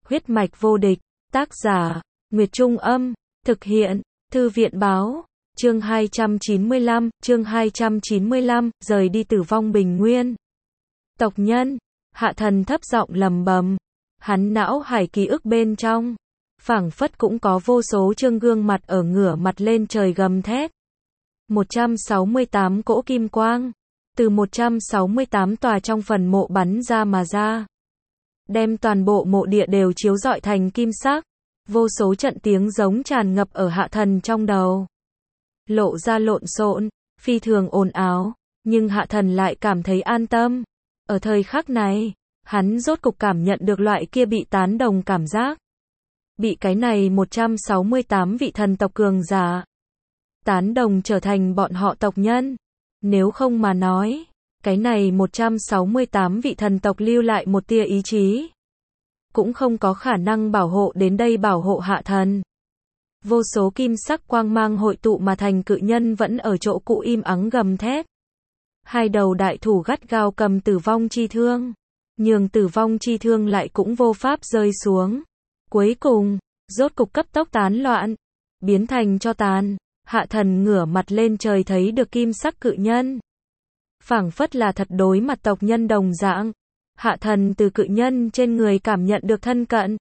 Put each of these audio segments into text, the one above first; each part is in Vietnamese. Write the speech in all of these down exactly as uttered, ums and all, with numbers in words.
Huyết mạch vô địch, tác giả, Nguyệt Trung Âm, thực hiện, Thư viện Báo, chương hai trăm chín mươi lăm, chương hai trăm chín mươi lăm, rời đi Tử Vong Bình Nguyên. Tộc nhân, Hạ Thần thấp giọng lầm bầm, hắn não hải ký ức bên trong, phảng phất cũng có vô số trương gương mặt ở ngửa mặt lên trời gầm thét. một trăm sáu mươi tám cỗ kim quang, từ một trăm sáu mươi tám tòa trong phần mộ bắn ra mà ra. Đem toàn bộ mộ địa đều chiếu rọi thành kim sắc, vô số trận tiếng giống tràn ngập ở Hạ Thần trong đầu. Lộ ra lộn xộn, phi thường ồn ào, nhưng Hạ Thần lại cảm thấy an tâm. Ở thời khắc này, hắn rốt cục cảm nhận được loại kia bị tán đồng cảm giác. Bị cái này một trăm sáu mươi tám vị thần tộc cường giả tán đồng trở thành bọn họ tộc nhân. Nếu không mà nói, cái này một trăm sáu mươi tám vị thần tộc lưu lại một tia ý chí, cũng không có khả năng bảo hộ đến đây bảo hộ Hạ Thần. Vô số kim sắc quang mang hội tụ mà thành cự nhân vẫn ở chỗ cũ im ắng gầm thét. Hai đầu đại thủ gắt gao cầm tử vong chi thương, nhường tử vong chi thương lại cũng vô pháp rơi xuống. Cuối cùng, rốt cục cấp tốc tán loạn, biến thành cho tàn. Hạ Thần ngửa mặt lên trời thấy được kim sắc cự nhân, phảng phất là thật đối mặt tộc nhân đồng dạng. Hạ Thần từ cự nhân trên người cảm nhận được thân cận,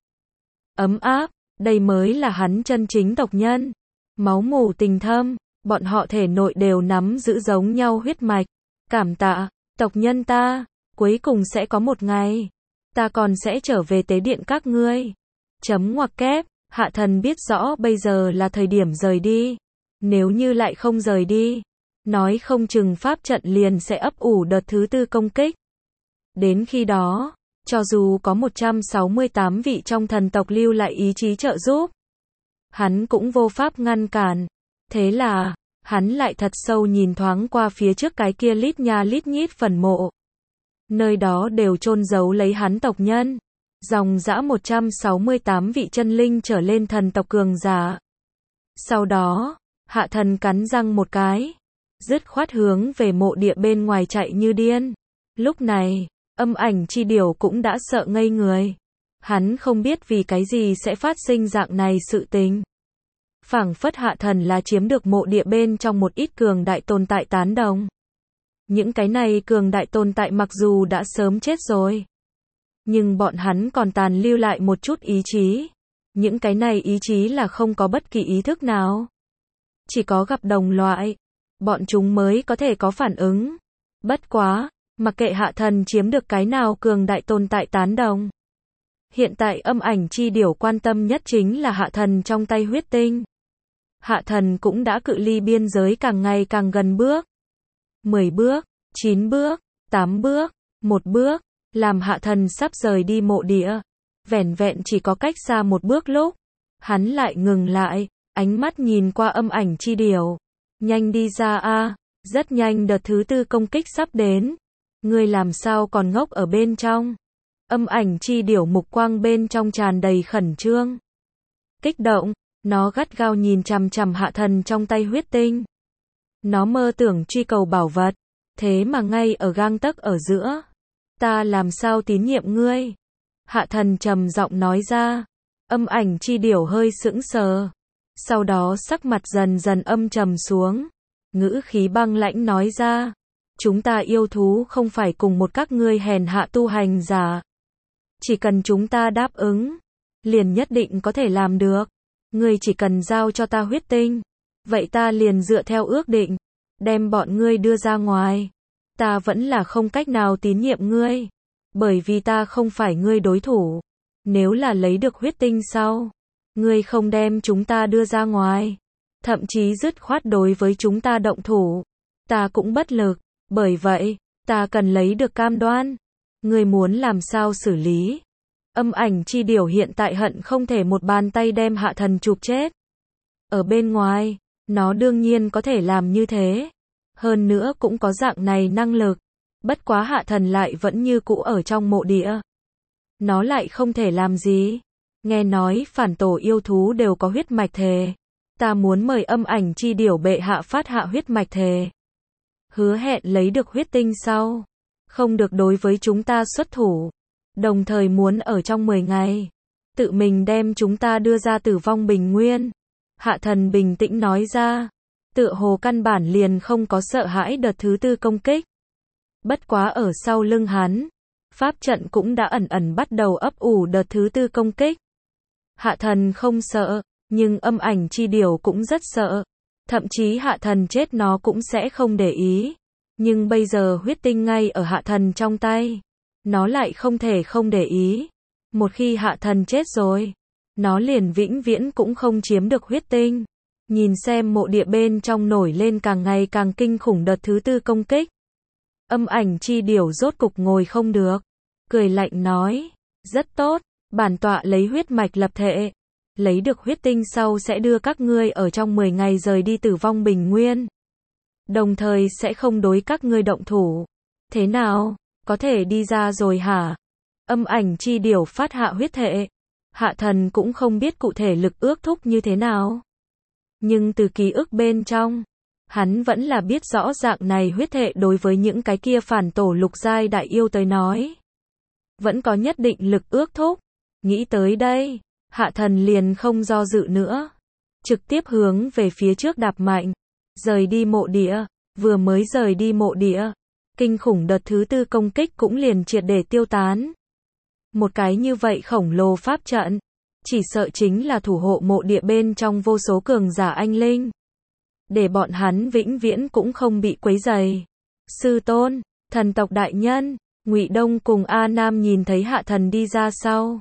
ấm áp, đây mới là hắn chân chính tộc nhân. Máu mủ tình thâm, bọn họ thể nội đều nắm giữ giống nhau huyết mạch. Cảm tạ, tộc nhân ta, cuối cùng sẽ có một ngày, ta còn sẽ trở về tế điện các ngươi. Chấm ngoặc kép, Hạ Thần biết rõ bây giờ là thời điểm rời đi. Nếu như lại không rời đi, nói không chừng pháp trận liền sẽ ấp ủ đợt thứ tư công kích. Đến khi đó, cho dù có một trăm sáu mươi tám vị trong thần tộc lưu lại ý chí trợ giúp, hắn cũng vô pháp ngăn cản. Thế là, hắn lại thật sâu nhìn thoáng qua phía trước cái kia lít nha lít nhít phần mộ. Nơi đó đều chôn giấu lấy hắn tộc nhân, dòng dã một trăm sáu mươi tám vị chân linh trở lên thần tộc cường giả. Sau đó, Hạ Thần cắn răng một cái, dứt khoát hướng về mộ địa bên ngoài chạy như điên. Lúc này, Âm Ảnh Chi Điểu cũng đã sợ ngây người. Hắn không biết vì cái gì sẽ phát sinh dạng này sự tình. Phảng phất Hạ Thần là chiếm được mộ địa bên trong một ít cường đại tồn tại tán đồng. Những cái này cường đại tồn tại mặc dù đã sớm chết rồi, nhưng bọn hắn còn tàn lưu lại một chút ý chí. Những cái này ý chí là không có bất kỳ ý thức nào. Chỉ có gặp đồng loại, bọn chúng mới có thể có phản ứng. Bất quá, mặc kệ Hạ Thần chiếm được cái nào cường đại tồn tại tán đồng, hiện tại Âm Ảnh Chi Điểu quan tâm nhất chính là Hạ Thần trong tay huyết tinh. Hạ Thần cũng đã cự ly biên giới càng ngày càng gần bước. mười bước, chín bước, tám bước, một bước, làm Hạ Thần sắp rời đi mộ địa. Vẻn vẹn chỉ có cách xa một bước lúc, hắn lại ngừng lại, ánh mắt nhìn qua Âm Ảnh Chi Điểu. Nhanh đi ra a, rất nhanh đợt thứ tư công kích sắp đến. Ngươi làm sao còn ngốc ở bên trong? Âm Ảnh Chi Điểu mục quang bên trong tràn đầy khẩn trương, kích động, nó gắt gao nhìn chằm chằm Hạ Thần trong tay huyết tinh. Nó mơ tưởng truy cầu bảo vật, thế mà ngay ở gang tấc ở giữa. Ta làm sao tín nhiệm ngươi? Hạ Thần trầm giọng nói ra. Âm Ảnh Chi Điểu hơi sững sờ, sau đó sắc mặt dần dần âm trầm xuống, ngữ khí băng lãnh nói ra. Chúng ta yêu thú không phải cùng một các ngươi hèn hạ tu hành giả. Chỉ cần chúng ta đáp ứng, liền nhất định có thể làm được. Ngươi chỉ cần giao cho ta huyết tinh, vậy ta liền dựa theo ước định, đem bọn ngươi đưa ra ngoài. Ta vẫn là không cách nào tín nhiệm ngươi, bởi vì ta không phải ngươi đối thủ. Nếu là lấy được huyết tinh sau, ngươi không đem chúng ta đưa ra ngoài, thậm chí dứt khoát đối với chúng ta động thủ, ta cũng bất lực. Bởi vậy, ta cần lấy được cam đoan. Ngươi muốn làm sao xử lý? Âm Ảnh Chi Điểu hiện tại hận không thể một bàn tay đem Hạ Thần chụp chết. Ở bên ngoài, nó đương nhiên có thể làm như thế. Hơn nữa cũng có dạng này năng lực. Bất quá Hạ Thần lại vẫn như cũ ở trong mộ địa. Nó lại không thể làm gì. Nghe nói phản tổ yêu thú đều có huyết mạch thề. Ta muốn mời Âm Ảnh Chi Điểu bệ hạ phát hạ huyết mạch thề. Hứa hẹn lấy được huyết tinh sau, không được đối với chúng ta xuất thủ. Đồng thời muốn ở trong mười ngày, tự mình đem chúng ta đưa ra Tử Vong Bình Nguyên. Hạ thần bình tĩnh nói ra, tựa hồ căn bản liền không có sợ hãi đợt thứ tư công kích. Bất quá ở sau lưng hắn, pháp trận cũng đã ẩn ẩn bắt đầu ấp ủ đợt thứ tư công kích. Hạ thần không sợ, nhưng âm ảnh chi điểu cũng rất sợ. Thậm chí hạ thần chết nó cũng sẽ không để ý. Nhưng bây giờ huyết tinh ngay ở hạ thần trong tay. Nó lại không thể không để ý. Một khi hạ thần chết rồi, nó liền vĩnh viễn cũng không chiếm được huyết tinh. Nhìn xem mộ địa bên trong nổi lên càng ngày càng kinh khủng đợt thứ tư công kích. Âm ảnh chi điểu rốt cục ngồi không được. Cười lạnh nói, rất tốt, bản tọa lấy huyết mạch lập thể. Lấy được huyết tinh sau sẽ đưa các ngươi ở trong mười ngày rời đi Tử Vong Bình Nguyên. Đồng thời sẽ không đối các ngươi động thủ. Thế nào, có thể đi ra rồi hả? Âm ảnh chi điểu phát hạ huyết thể. Hạ thần cũng không biết cụ thể lực ước thúc như thế nào. Nhưng từ ký ức bên trong, hắn vẫn là biết rõ dạng này huyết thể đối với những cái kia phản tổ lục giai đại yêu tới nói. Vẫn có nhất định lực ước thúc. Nghĩ tới đây, hạ thần liền không do dự nữa. Trực tiếp hướng về phía trước đạp mạnh. Rời đi mộ địa. Vừa mới rời đi mộ địa. Kinh khủng đợt thứ tư công kích cũng liền triệt để tiêu tán. Một cái như vậy khổng lồ pháp trận. Chỉ sợ chính là thủ hộ mộ địa bên trong vô số cường giả anh linh. Để bọn hắn vĩnh viễn cũng không bị quấy rầy. Sư tôn, thần tộc đại nhân, Ngụy Đông cùng A Nam nhìn thấy hạ thần đi ra sau.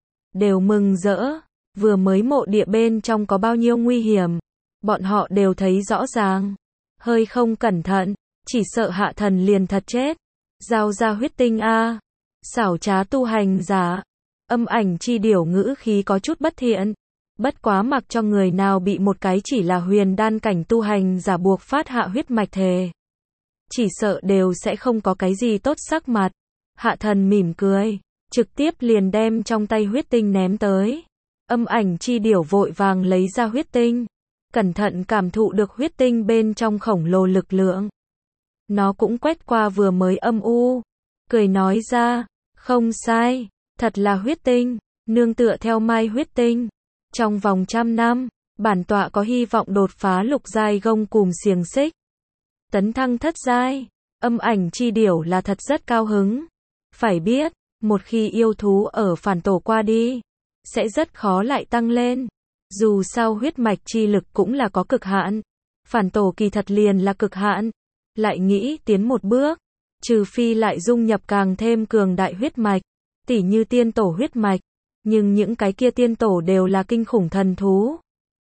Đều mừng rỡ, vừa mới mộ địa bên trong có bao nhiêu nguy hiểm. Bọn họ đều thấy rõ ràng. Hơi không cẩn thận, chỉ sợ hạ thần liền thật chết. Giao ra huyết tinh A. Xảo trá tu hành giả. Âm ảnh chi điểu ngữ khí có chút bất thiện. Bất quá mặc cho người nào bị một cái chỉ là huyền đan cảnh tu hành giả buộc phát hạ huyết mạch thề. Chỉ sợ đều sẽ không có cái gì tốt sắc mặt. Hạ thần mỉm cười, trực tiếp liền đem trong tay huyết tinh ném tới. Âm ảnh chi điểu vội vàng lấy ra huyết tinh. Cẩn thận cảm thụ được huyết tinh bên trong khổng lồ lực lượng. Nó cũng quét qua vừa mới âm u. Cười nói ra, không sai, thật là huyết tinh, nương tựa theo mai huyết tinh. Trong vòng trăm năm, bản tọa có hy vọng đột phá lục giai gông cùm xiềng xích. Tấn thăng thất giai, âm ảnh chi điểu là thật rất cao hứng. Phải biết, một khi yêu thú ở phản tổ qua đi, sẽ rất khó lại tăng lên. Dù sao huyết mạch chi lực cũng là có cực hạn. Phản tổ kỳ thật liền là cực hạn. Lại nghĩ tiến một bước, trừ phi lại dung nhập càng thêm cường đại huyết mạch, tỉ như tiên tổ huyết mạch. Nhưng những cái kia tiên tổ đều là kinh khủng thần thú.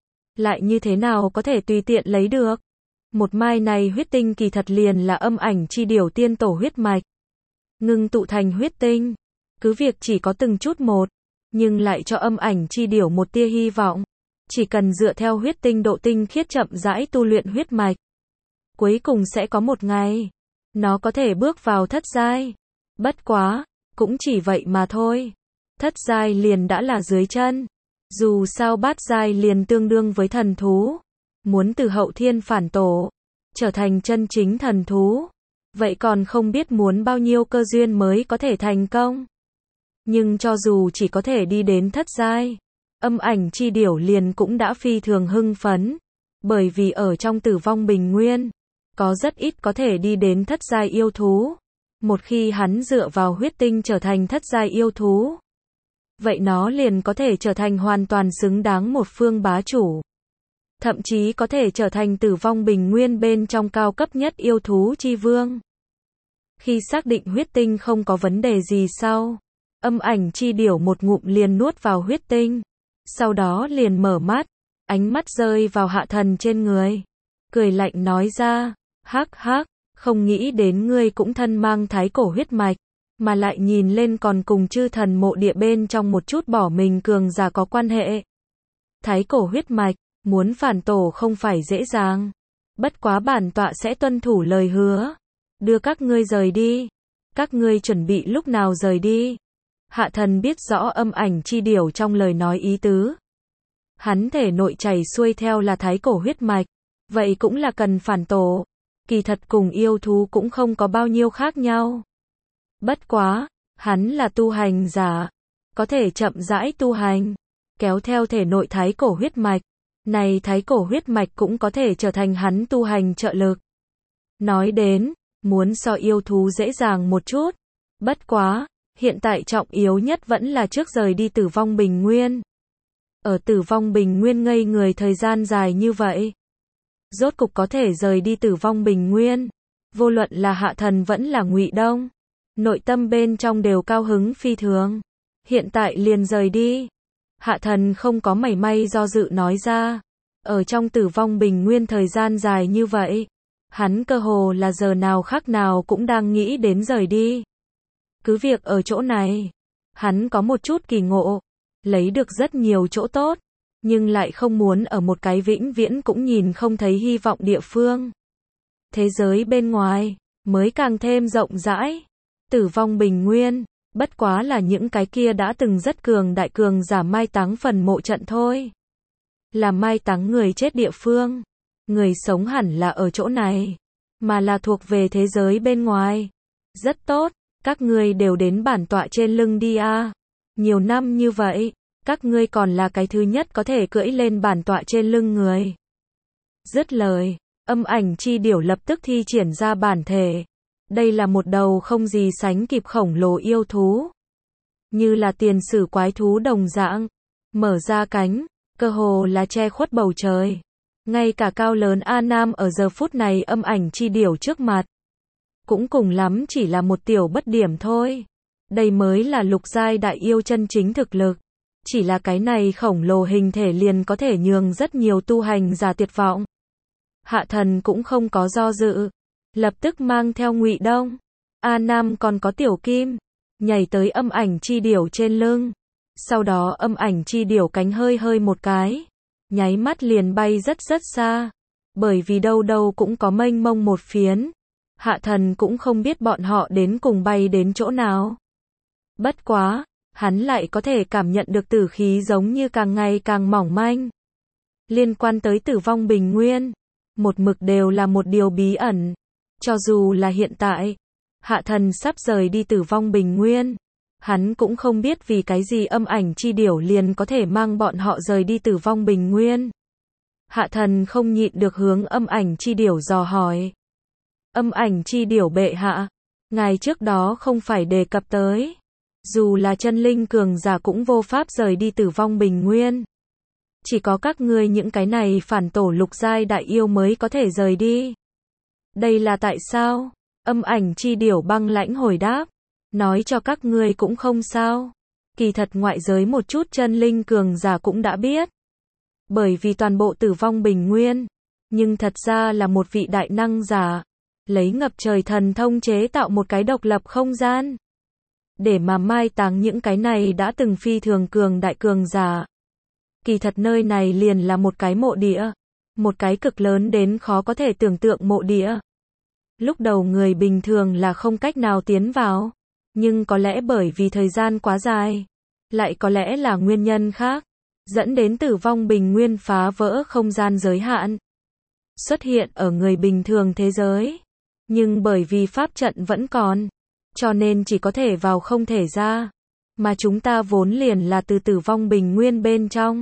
Lại như thế nào có thể tùy tiện lấy được? Một mai này huyết tinh kỳ thật liền là âm ảnh chi điểu tiên tổ huyết mạch. Ngưng tụ thành huyết tinh. Cứ việc chỉ có từng chút một, nhưng lại cho âm ảnh chi điểu một tia hy vọng. Chỉ cần dựa theo huyết tinh độ tinh khiết chậm rãi tu luyện huyết mạch. Cuối cùng sẽ có một ngày, nó có thể bước vào thất giai. Bất quá, cũng chỉ vậy mà thôi. Thất giai liền đã là dưới chân. Dù sao bát giai liền tương đương với thần thú. Muốn từ hậu thiên phản tổ, trở thành chân chính thần thú. Vậy còn không biết muốn bao nhiêu cơ duyên mới có thể thành công. Nhưng cho dù chỉ có thể đi đến thất giai, âm ảnh chi điểu liền cũng đã phi thường hưng phấn. Bởi vì ở trong Tử Vong Bình Nguyên, có rất ít có thể đi đến thất giai yêu thú. Một khi hắn dựa vào huyết tinh trở thành thất giai yêu thú, vậy nó liền có thể trở thành hoàn toàn xứng đáng một phương bá chủ. Thậm chí có thể trở thành Tử Vong Bình Nguyên bên trong cao cấp nhất yêu thú chi vương. Khi xác định huyết tinh không có vấn đề gì sau, âm ảnh chi điểu một ngụm liền nuốt vào huyết tinh. Sau đó liền mở mắt, ánh mắt rơi vào hạ thần trên người. Cười lạnh nói ra, hắc hắc, không nghĩ đến ngươi cũng thân mang thái cổ huyết mạch. Mà lại nhìn lên còn cùng chư thần mộ địa bên trong một chút bỏ mình cường giả có quan hệ. Thái cổ huyết mạch, muốn phản tổ không phải dễ dàng. Bất quá bản tọa sẽ tuân thủ lời hứa. Đưa các ngươi rời đi. Các ngươi chuẩn bị lúc nào rời đi? Hạ thần biết rõ âm ảnh chi điểu trong lời nói ý tứ. Hắn thể nội chảy xuôi theo là thái cổ huyết mạch. Vậy cũng là cần phản tổ. Kỳ thật cùng yêu thú cũng không có bao nhiêu khác nhau. Bất quá, hắn là tu hành giả. có thể chậm rãi tu hành, kéo theo thể nội thái cổ huyết mạch. Này thái cổ huyết mạch cũng có thể trở thành hắn tu hành trợ lực. Nói đến, muốn so yêu thú dễ dàng một chút. Bất quá, hiện tại trọng yếu nhất vẫn là trước rời đi Tử Vong Bình Nguyên. Ở Tử Vong Bình Nguyên ngây người thời gian dài như vậy. Rốt cục có thể rời đi Tử Vong Bình Nguyên. Vô luận là Hạ Thần vẫn là Ngụy Đông. Nội tâm bên trong đều cao hứng phi thường. Hiện tại liền rời đi. Hạ Thần không có mảy may do dự nói ra. Ở trong Tử Vong Bình Nguyên thời gian dài như vậy. Hắn cơ hồ là giờ nào khác nào cũng đang nghĩ đến rời đi. Cứ việc ở chỗ này, hắn có một chút kỳ ngộ, lấy được rất nhiều chỗ tốt, nhưng lại không muốn ở một cái vĩnh viễn cũng nhìn không thấy hy vọng địa phương. Thế giới bên ngoài, mới càng thêm rộng rãi. Tử Vong Bình Nguyên, bất quá là những cái kia đã từng rất cường đại cường giả mai táng phần mộ trận thôi. Là mai táng người chết địa phương. Người sống hẳn là ở chỗ này, mà là thuộc về thế giới bên ngoài. Rất tốt, các ngươi đều đến bản tọa trên lưng đi a. Nhiều năm như vậy, các ngươi còn là cái thứ nhất có thể cưỡi lên bản tọa trên lưng người. Dứt lời, âm ảnh chi điểu lập tức thi triển ra bản thể. Đây là một đầu không gì sánh kịp khổng lồ yêu thú. Như là tiền sử quái thú đồng dạng, mở ra cánh, cơ hồ là che khuất bầu trời. Ngay cả cao lớn A Nam ở giờ phút này âm ảnh chi điểu trước mặt. Cũng cùng lắm chỉ là một tiểu bất điểm thôi. Đây mới là lục giai đại yêu chân chính thực lực. Chỉ là cái này khổng lồ hình thể liền có thể nhường rất nhiều tu hành giả tuyệt vọng. Hạ Thần cũng không có do dự. Lập tức mang theo Ngụy Đông, A Nam còn có Tiểu Kim. Nhảy tới âm ảnh chi điểu trên lưng. Sau đó âm ảnh chi điểu cánh hơi hơi một cái. Nháy mắt liền bay rất rất xa. Bởi vì đâu đâu cũng có mênh mông một phiến. Hạ Thần cũng không biết bọn họ đến cùng bay đến chỗ nào. Bất quá, hắn lại có thể cảm nhận được tử khí giống như càng ngày càng mỏng manh. Liên quan tới Tử Vong Bình Nguyên, một mực đều là một điều bí ẩn. Cho dù là hiện tại, Hạ Thần sắp rời đi Tử Vong Bình Nguyên. Hắn cũng không biết vì cái gì âm ảnh chi điểu liền có thể mang bọn họ rời đi Tử Vong Bình Nguyên. Hạ Thần không nhịn được hướng âm ảnh chi điểu dò hỏi. Âm ảnh chi điểu bệ hạ, ngài trước đó không phải đề cập tới. Dù là chân linh cường giả cũng vô pháp rời đi Tử Vong Bình Nguyên. Chỉ có các ngươi những cái này phản tổ lục giai đại yêu mới có thể rời đi. Đây là tại sao? Âm ảnh chi điểu băng lãnh hồi đáp. Nói cho các ngươi cũng không sao. Kỳ thật ngoại giới một chút chân linh cường giả cũng đã biết. Bởi vì toàn bộ Tử Vong Bình Nguyên, nhưng thật ra là một vị đại năng giả, lấy ngập trời thần thông chế tạo một cái độc lập không gian. Để mà mai táng những cái này đã từng phi thường cường đại cường giả. Kỳ thật nơi này liền là một cái mộ địa. Một cái cực lớn đến khó có thể tưởng tượng mộ địa. Lúc đầu người bình thường là không cách nào tiến vào. Nhưng có lẽ bởi vì thời gian quá dài. Lại có lẽ là nguyên nhân khác. Dẫn đến Tử Vong Bình Nguyên phá vỡ không gian giới hạn. Xuất hiện ở người bình thường thế giới. Nhưng bởi vì pháp trận vẫn còn. Cho nên chỉ có thể vào không thể ra. Mà chúng ta vốn liền là từ Tử Vong Bình Nguyên bên trong.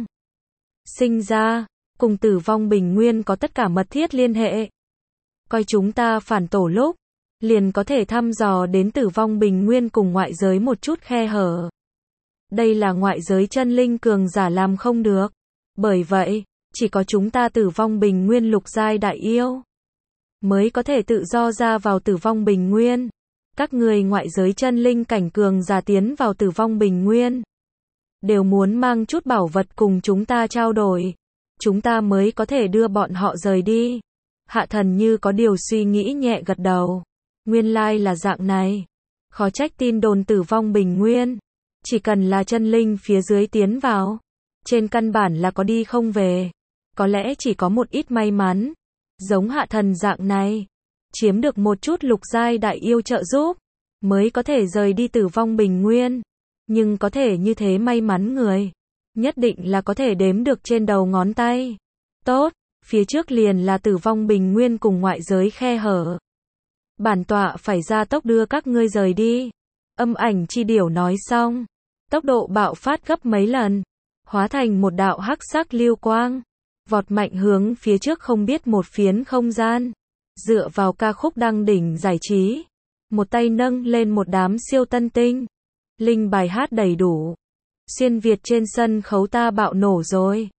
Sinh ra, cùng Tử Vong Bình Nguyên có tất cả mật thiết liên hệ. Coi chúng ta phản tổ lúc, liền có thể thăm dò đến Tử Vong Bình Nguyên cùng ngoại giới một chút khe hở. Đây là ngoại giới chân linh cường giả làm không được. Bởi vậy, chỉ có chúng ta Tử Vong Bình Nguyên lục giai đại yêu mới có thể tự do ra vào Tử Vong Bình Nguyên. Các người ngoại giới chân linh cảnh cường giả tiến vào Tử Vong Bình Nguyên đều muốn mang chút bảo vật cùng chúng ta trao đổi. Chúng ta mới có thể đưa bọn họ rời đi. Hạ Thần như có điều suy nghĩ nhẹ gật đầu. Nguyên lai là dạng này. Khó trách tin đồn Tử Vong Bình Nguyên. Chỉ cần là chân linh phía dưới tiến vào. Trên căn bản là có đi không về. Có lẽ chỉ có một ít may mắn. Giống Hạ Thần dạng này. Chiếm được một chút lục giai đại yêu trợ giúp. Mới có thể rời đi Tử Vong Bình Nguyên. Nhưng có thể như thế may mắn người. Nhất định là có thể đếm được trên đầu ngón tay. Tốt, phía trước liền là Tử Vong Bình Nguyên cùng ngoại giới khe hở. Bản tọa phải ra tốc đưa các ngươi rời đi. Âm ảnh chi điểu nói xong. Tốc độ bạo phát gấp mấy lần, hóa thành một đạo hắc sắc lưu quang, vọt mạnh hướng phía trước không biết một phiến không gian. Dựa vào ca khúc đăng đỉnh giải trí, một tay nâng lên một đám siêu tân tinh. Linh bài hát đầy đủ. Xuyên Việt trên sân khấu ta bạo nổ rồi.